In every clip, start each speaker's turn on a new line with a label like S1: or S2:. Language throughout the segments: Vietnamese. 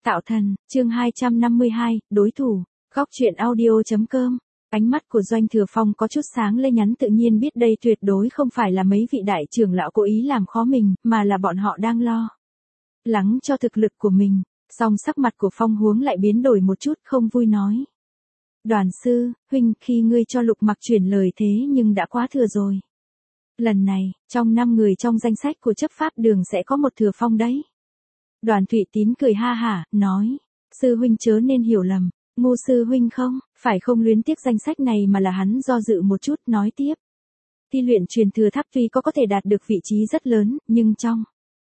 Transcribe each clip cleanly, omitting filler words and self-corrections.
S1: Tạo thần, chương 252, đối thủ, góc truyện audio.com. Ánh mắt của Doanh Thừa Phong có chút sáng lên, nhắn tự nhiên biết đây tuyệt đối không phải là mấy vị đại trưởng lão cố ý làm khó mình, mà là bọn họ đang lo lắng cho thực lực của mình. Song sắc mặt của Phong Huống lại biến đổi một chút, không vui nói. Đoàn sư, huynh, khi ngươi cho Lục Mặc chuyển lời thế nhưng đã quá thừa rồi. Lần này, trong 5 người trong danh sách của chấp pháp đường sẽ có một Thừa Phong đấy. Đoàn Thụy Tín cười ha hả, nói. Sư huynh chớ nên hiểu lầm, ngu sư huynh không, phải không luyến tiếc danh sách này mà là hắn do dự một chút, nói tiếp. Thi luyện truyền thừa tháp tuy có thể đạt được vị trí rất lớn, nhưng trong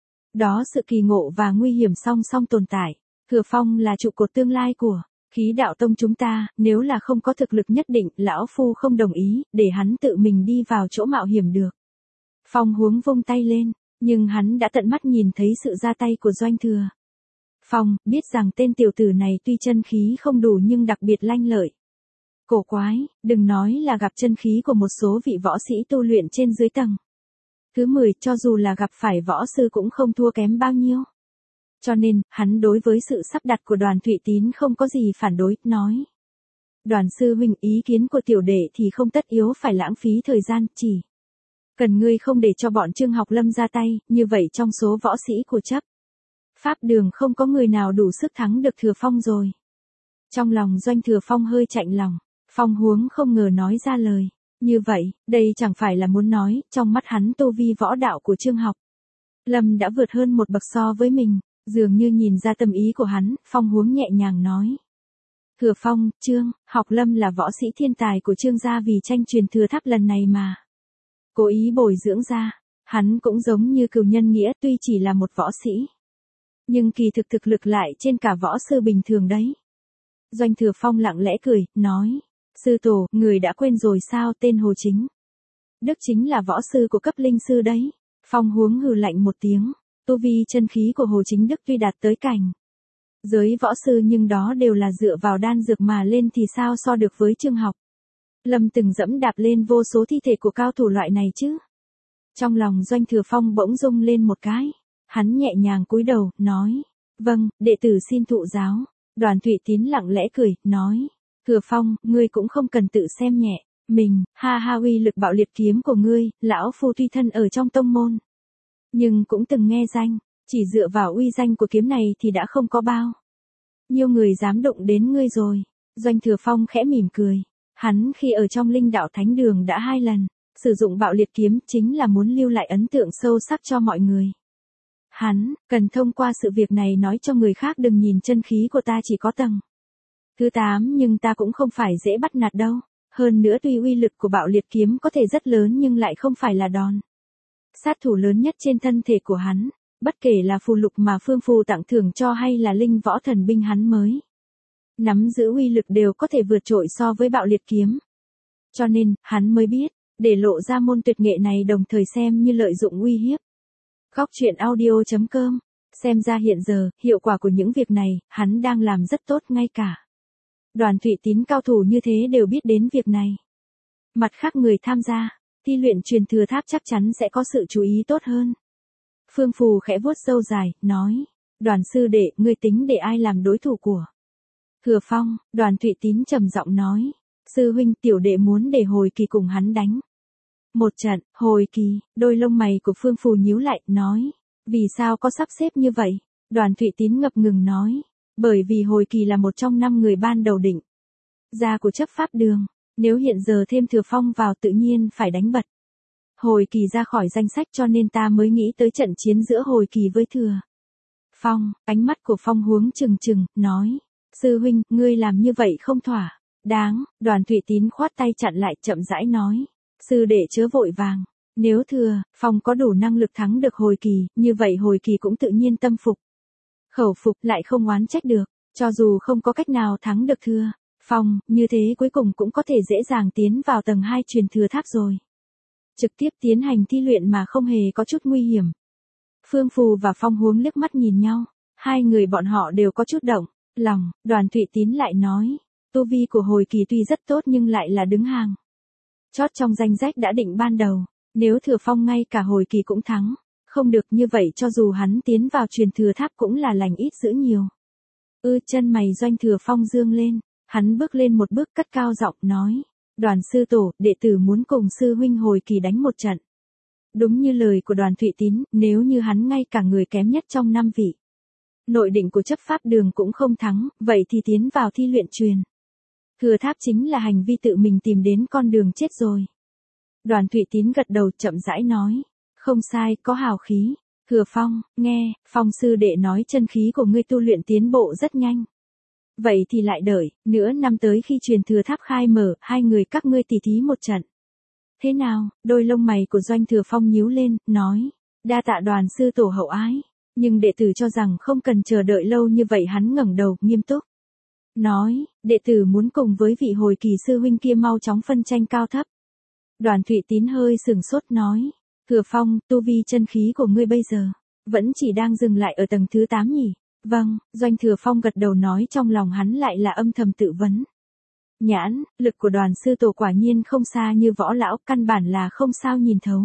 S1: đó sự kỳ ngộ và nguy hiểm song song tồn tại. Thừa Phong là trụ cột tương lai của khí đạo tông chúng ta, nếu là không có thực lực nhất định, lão phu không đồng ý, để hắn tự mình đi vào chỗ mạo hiểm được. Phong Huống vung tay lên, nhưng hắn đã tận mắt nhìn thấy sự ra tay của Doanh Thừa Phong, biết rằng tên tiểu tử này tuy chân khí không đủ nhưng đặc biệt lanh lợi. Cổ quái, đừng nói là gặp chân khí của một số vị võ sĩ tu luyện trên dưới tầng thứ 10, cho dù là gặp phải võ sư cũng không thua kém bao nhiêu. Cho nên, hắn đối với sự sắp đặt của Đoàn Thụy Tín không có gì phản đối, nói. Đoàn sư huynh, ý kiến của tiểu đệ thì không tất yếu phải lãng phí thời gian, chỉ cần ngươi không để cho bọn Trương Học Lâm ra tay, như vậy trong số võ sĩ của chấp pháp đường không có người nào đủ sức thắng được Thừa Phong rồi. Trong lòng Doanh Thừa Phong hơi chạnh lòng, Phong Huống không ngờ nói ra lời như vậy, đây chẳng phải là muốn nói, trong mắt hắn tu vi võ đạo của Trương Học Lâm đã vượt hơn một bậc so với mình, dường như nhìn ra tâm ý của hắn, Phong Huống nhẹ nhàng nói. Thừa Phong, Trương Học Lâm là võ sĩ thiên tài của Trương gia, vì tranh truyền thừa tháp lần này mà cố ý bồi dưỡng ra. Hắn cũng giống như cừu nhân nghĩa, tuy chỉ là một võ sĩ, nhưng kỳ thực lực lại trên cả võ sư bình thường đấy. Doanh Thừa Phong lặng lẽ cười, nói. Sư tổ, người đã quên rồi sao, tên Hồ Chính Đức chính là võ sư của cấp linh sư đấy. Phong Huống hừ lạnh một tiếng. Tu vi chân khí của Hồ Chính Đức tuy đạt tới cảnh giới võ sư nhưng đó đều là dựa vào đan dược mà lên, thì sao so được với Trương Học Lâm từng dẫm đạp lên vô số thi thể của cao thủ loại này chứ. Trong lòng Doanh Thừa Phong bỗng rung lên một cái. Hắn nhẹ nhàng cúi đầu, nói. Vâng, đệ tử xin thụ giáo. Đoàn Thụy Tín lặng lẽ cười, nói. Thừa Phong, ngươi cũng không cần tự xem nhẹ mình, ha ha, uy lực bạo liệt kiếm của ngươi, lão phu tuy thân ở trong tông môn, nhưng cũng từng nghe danh, chỉ dựa vào uy danh của kiếm này thì đã không có bao nhiêu người dám đụng đến ngươi rồi. Doanh Thừa Phong khẽ mỉm cười. Hắn khi ở trong Linh Đạo Thánh Đường đã 2 lần sử dụng bạo liệt kiếm, chính là muốn lưu lại ấn tượng sâu sắc cho mọi người. Hắn cần thông qua sự việc này nói cho người khác đừng nhìn chân khí của ta chỉ có tầng thứ 8 nhưng ta cũng không phải dễ bắt nạt đâu. Hơn nữa tuy uy lực của bạo liệt kiếm có thể rất lớn nhưng lại không phải là đòn sát thủ lớn nhất trên thân thể của hắn. Bất kể là phù lục mà Phương Phù tặng thưởng cho hay là linh võ thần binh hắn mới nắm giữ uy lực đều có thể vượt trội so với bạo liệt kiếm. Cho nên, hắn mới biết, để lộ ra môn tuyệt nghệ này đồng thời xem như lợi dụng uy hiếp. Góc truyện audio.com. Xem ra hiện giờ, hiệu quả của những việc này, hắn đang làm rất tốt, ngay cả Đoàn Thụy Tín cao thủ như thế đều biết đến việc này. Mặt khác người tham gia thi luyện truyền thừa tháp chắc chắn sẽ có sự chú ý tốt hơn. Phương Phù khẽ vuốt râu dài, nói. Đoàn sư đệ, ngươi tính để ai làm đối thủ của Thừa Phong? Đoàn Thụy Tín trầm giọng nói. Sư huynh, tiểu đệ muốn để Hồi Kỳ cùng hắn đánh một trận. Hồi Kỳ, đôi lông mày của Phương Phù nhíu lại, nói. Vì sao có sắp xếp như vậy? Đoàn Thụy Tín ngập ngừng nói. Bởi vì Hồi Kỳ là một trong 5 người ban đầu định ra của chấp pháp đường. Nếu hiện giờ thêm Thừa Phong vào tự nhiên phải đánh bật Hồi Kỳ ra khỏi danh sách, cho nên ta mới nghĩ tới trận chiến giữa Hồi Kỳ với Thừa Phong. Ánh mắt của Phong Huống trừng trừng, nói. Sư huynh, ngươi làm như vậy không thỏa đáng. Đoàn Thụy Tín khoát tay chặn lại, chậm rãi nói. Sư đệ chớ vội vàng. Nếu Thừa Phong có đủ năng lực thắng được Hồi Kỳ, như vậy Hồi Kỳ cũng tự nhiên tâm phục khẩu phục, lại không oán trách được. Cho dù không có cách nào thắng được Thừa Phong, như thế cuối cùng cũng có thể dễ dàng tiến vào tầng 2 truyền thừa tháp rồi. Trực tiếp tiến hành thi luyện mà không hề có chút nguy hiểm. Phương Phù và Phong Huống liếc mắt nhìn nhau. Hai người bọn họ đều có chút động lòng. Đoàn Thụy Tín lại nói. Tu vi của Hồi Kỳ tuy rất tốt nhưng lại là đứng hàng chót trong danh sách đã định ban đầu. Nếu Thừa Phong ngay cả Hồi Kỳ cũng thắng không được, như vậy cho dù hắn tiến vào truyền thừa tháp cũng là lành ít dữ nhiều. Chân mày Doanh Thừa Phong dương lên, hắn bước lên một bước cất cao giọng nói. Đoàn sư tổ, đệ tử muốn cùng sư huynh hồi kỳ đánh một trận. Đúng như lời của Đoàn Thụy Tín, nếu như hắn ngay cả người kém nhất trong 5 vị. Nội định của chấp pháp đường cũng không thắng, vậy thì tiến vào thi luyện truyền. Thừa tháp chính là hành vi tự mình tìm đến con đường chết rồi. Đoàn Thụy Tín gật đầu chậm rãi nói. Không sai, có hào khí. Thừa Phong, nghe, Phong sư đệ nói chân khí của ngươi tu luyện tiến bộ rất nhanh. Vậy thì lại đợi, nửa năm tới khi truyền thừa tháp khai mở, hai người các ngươi tỉ thí một trận. Thế nào, đôi lông mày của Doanh Thừa Phong nhíu lên, nói. Đa tạ Đoàn sư tổ hậu ái. Nhưng đệ tử cho rằng không cần chờ đợi lâu như vậy. Hắn ngẩng đầu, nghiêm túc. Nói, đệ tử muốn cùng với vị hồi kỳ sư huynh kia mau chóng phân tranh cao thấp. Đoàn Thụy Tín hơi sừng sốt nói. Thừa Phong, tu vi chân khí của ngươi bây giờ, vẫn chỉ đang dừng lại ở tầng thứ 8 nhỉ? Vâng, Doanh Thừa Phong gật đầu nói, trong lòng hắn lại là âm thầm tự vấn. Nhãn, lực của Đoàn sư tổ quả nhiên không xa như võ lão, căn bản là không sao nhìn thấu.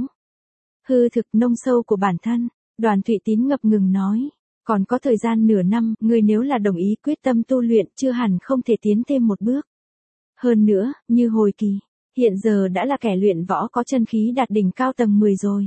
S1: Hư thực nông sâu của bản thân, Đoàn Thụy Tín ngập ngừng nói. Còn có thời gian nửa năm, ngươi nếu là đồng ý quyết tâm tu luyện, chưa hẳn không thể tiến thêm một bước. Hơn nữa, như hồi kỳ, hiện giờ đã là kẻ luyện võ có chân khí đạt đỉnh cao tầng 10 rồi.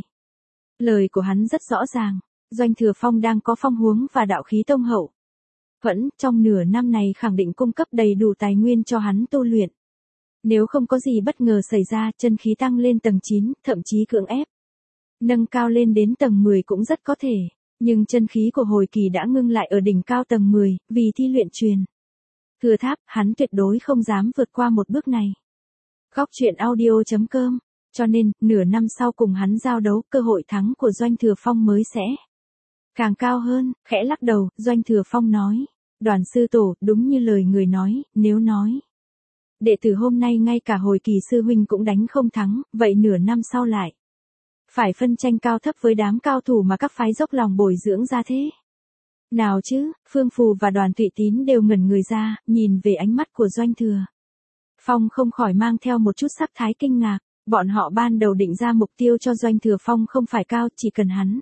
S1: Lời của hắn rất rõ ràng, Doanh Thừa Phong đang có phong huống và đạo khí tông hậu. Vẫn, trong nửa năm này khẳng định cung cấp đầy đủ tài nguyên cho hắn tu luyện. Nếu không có gì bất ngờ xảy ra, chân khí tăng lên tầng 9, thậm chí cưỡng ép. Nâng cao lên đến tầng 10 cũng rất có thể. Nhưng chân khí của hồi kỳ đã ngưng lại ở đỉnh cao tầng 10, vì thi luyện truyền. Thừa tháp, hắn tuyệt đối không dám vượt qua một bước này. Góc truyện audio.com. Cho nên, nửa năm sau cùng hắn giao đấu, cơ hội thắng của Doanh Thừa Phong mới sẽ càng cao hơn. Khẽ lắc đầu, Doanh Thừa Phong nói. Đoàn sư tổ, đúng như lời người nói, nếu nói. Đệ tử hôm nay ngay cả hồi kỳ sư huynh cũng đánh không thắng, vậy nửa năm sau lại. Phải phân tranh cao thấp với đám cao thủ mà các phái dốc lòng bồi dưỡng ra thế. Nào chứ, Phương Phù và Đoàn Thụy Tín đều ngẩn người ra, nhìn về ánh mắt của Doanh Thừa Phong không khỏi mang theo một chút sắc thái kinh ngạc. Bọn họ ban đầu định ra mục tiêu cho Doanh Thừa Phong không phải cao, chỉ cần hắn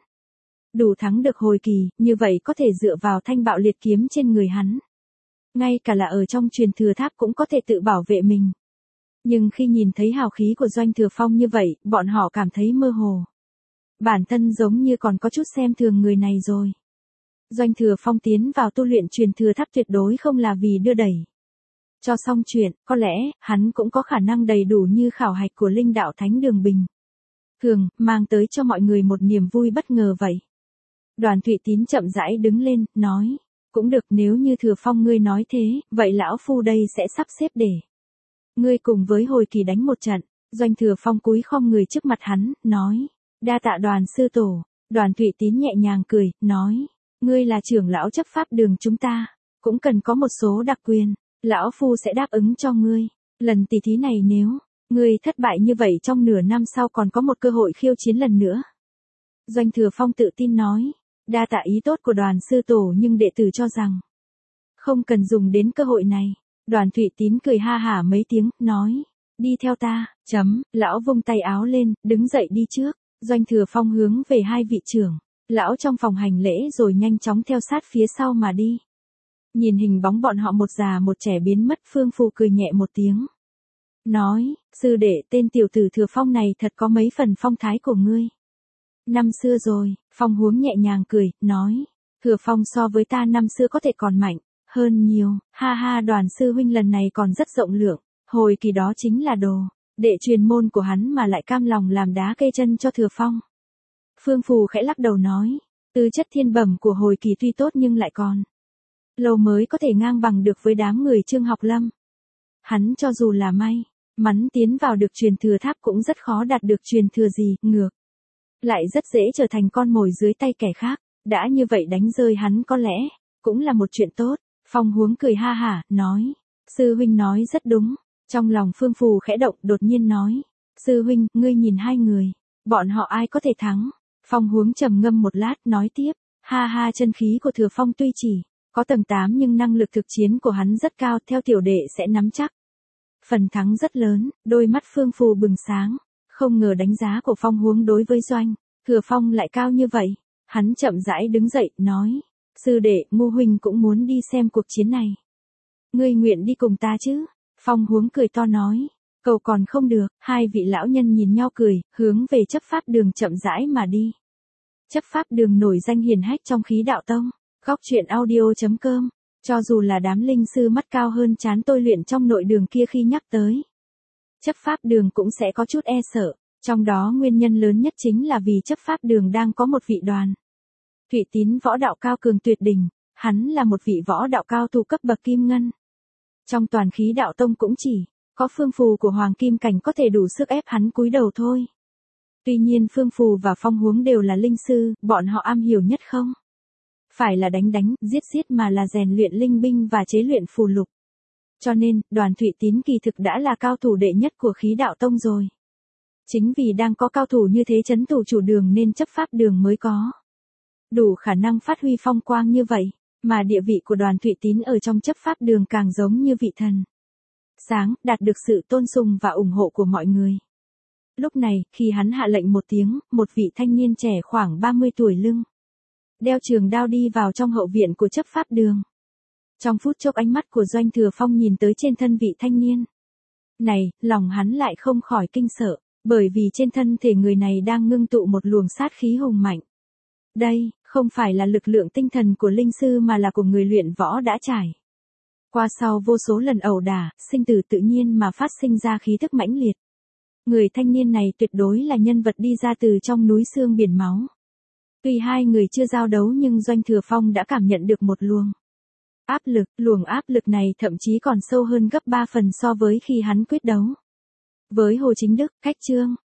S1: đủ thắng được hồi kỳ, như vậy có thể dựa vào thanh bạo liệt kiếm trên người hắn. Ngay cả là ở trong truyền thừa tháp cũng có thể tự bảo vệ mình. Nhưng khi nhìn thấy hào khí của Doanh Thừa Phong như vậy, bọn họ cảm thấy mơ hồ. Bản thân giống như còn có chút xem thường người này rồi. Doanh Thừa Phong tiến vào tu luyện truyền thừa tháp tuyệt đối không là vì đưa đẩy cho xong chuyện, có lẽ, hắn cũng có khả năng đầy đủ như khảo hạch của Linh Đạo Thánh Đường Bình. Thường, mang tới cho mọi người một niềm vui bất ngờ vậy. Đoàn Thụy Tín chậm rãi đứng lên, nói. Cũng được, nếu như Thừa Phong ngươi nói thế, vậy lão phu đây sẽ sắp xếp để ngươi cùng với hồi kỳ đánh một trận. Doanh Thừa Phong cúi khom người trước mặt hắn, nói. Đa tạ Đoàn sư tổ. Đoàn Thụy Tín nhẹ nhàng cười, nói. Ngươi là trưởng lão chấp pháp đường chúng ta, cũng cần có một số đặc quyền. Lão phu sẽ đáp ứng cho ngươi. Lần tỷ thí này nếu ngươi thất bại như vậy trong nửa năm sau còn có một cơ hội khiêu chiến lần nữa. Doanh Thừa Phong tự tin nói. Đa tạ ý tốt của Đoàn sư tổ, nhưng đệ tử cho rằng không cần dùng đến cơ hội này. Đoàn Thụy Tín cười ha hả mấy tiếng, nói. Đi theo ta, lão vung tay áo lên, đứng dậy đi trước. Doanh Thừa Phong hướng về hai vị trưởng lão trong phòng hành lễ rồi nhanh chóng theo sát phía sau mà đi. Nhìn hình bóng bọn họ một già một trẻ biến mất, Phương Phù cười nhẹ một tiếng. Nói, sư đệ, tên tiểu tử Thừa Phong này thật có mấy phần phong thái của ngươi. Năm xưa rồi, Phong Huống nhẹ nhàng cười, nói. Thừa Phong so với ta năm xưa có thể còn mạnh hơn nhiều, ha ha. Đoàn sư huynh lần này còn rất rộng lượng, hồi kỳ đó chính là đồ đệ truyền môn của hắn mà lại cam lòng làm đá cây chân cho Thừa Phong. Phương Phù khẽ lắc đầu nói. Tư chất thiên bẩm của hồi kỳ tuy tốt nhưng lại còn lâu mới có thể ngang bằng được với đám người Trương Học Lâm. Hắn cho dù là may mắn tiến vào được truyền thừa tháp cũng rất khó đạt được truyền thừa gì, ngược lại rất dễ trở thành con mồi dưới tay kẻ khác. Đã như vậy đánh rơi hắn có lẽ cũng là một chuyện tốt. Phong Huống cười ha hả, nói. Sư huynh nói rất đúng. Trong lòng Phương Phù khẽ động, đột nhiên nói. Sư huynh, ngươi nhìn hai người, bọn họ ai có thể thắng? Phong Huống trầm ngâm một lát, nói tiếp. Ha ha, chân khí của Thừa Phong tuy chỉ có tầng 8 nhưng năng lực thực chiến của hắn rất cao, theo tiểu đệ sẽ nắm chắc phần thắng rất lớn. Đôi mắt Phương Phù bừng sáng, không ngờ đánh giá của Phong Huống đối với Doanh Thừa Phong lại cao như vậy. Hắn chậm rãi đứng dậy, nói. Sư đệ, Ngô huynh cũng muốn đi xem cuộc chiến này. Ngươi nguyện đi cùng ta chứ? Phong Huống cười to nói. Cầu còn không được, hai vị lão nhân nhìn nhau cười, hướng về chấp pháp đường chậm rãi mà đi. Chấp pháp đường nổi danh hiển hách trong khí đạo tông. Góc truyện audio.com. Cho dù là đám linh sư mắt cao hơn trán tôi luyện trong nội đường kia khi nhắc tới chấp pháp đường cũng sẽ có chút e sợ. Trong đó nguyên nhân lớn nhất chính là vì chấp pháp đường đang có một vị đoàn. Thụy Tín võ đạo cao cường tuyệt đỉnh, hắn là một vị võ đạo cao thủ cấp bậc kim ngân. Trong toàn khí đạo tông cũng chỉ có Phương Phù của Hoàng Kim Cảnh có thể đủ sức ép hắn cúi đầu thôi. Tuy nhiên Phương Phù và Phong Huống đều là linh sư, bọn họ am hiểu nhất không phải là đánh, giết mà là rèn luyện linh binh và chế luyện phù lục. Cho nên, đoàn Thụy Tín kỳ thực đã là cao thủ đệ nhất của khí đạo tông rồi. Chính vì đang có cao thủ như thế trấn thủ chủ đường nên chấp pháp đường mới có đủ khả năng phát huy phong quang như vậy, mà địa vị của đoàn Thụy Tín ở trong chấp pháp đường càng giống như vị thần sáng, đạt được sự tôn sùng và ủng hộ của mọi người. Lúc này, khi hắn hạ lệnh một tiếng, một vị thanh niên trẻ khoảng 30 tuổi lưng đeo trường đao đi vào trong hậu viện của chấp pháp đường. Trong phút chốc ánh mắt của Doanh Thừa Phong nhìn tới trên thân vị thanh niên này, lòng hắn lại không khỏi kinh sợ, bởi vì trên thân thể người này đang ngưng tụ một luồng sát khí hùng mạnh. Đây, không phải là lực lượng tinh thần của linh sư mà là của người luyện võ đã trải qua sau vô số lần ẩu đả, sinh tử tự nhiên mà phát sinh ra khí thức mãnh liệt. Người thanh niên này tuyệt đối là nhân vật đi ra từ trong núi xương biển máu. Tuy hai người chưa giao đấu nhưng Doanh Thừa Phong đã cảm nhận được một luồng luồng áp lực này thậm chí còn sâu hơn gấp 3 phần so với khi hắn quyết đấu với Hồ Chính Đức, Khách Trương.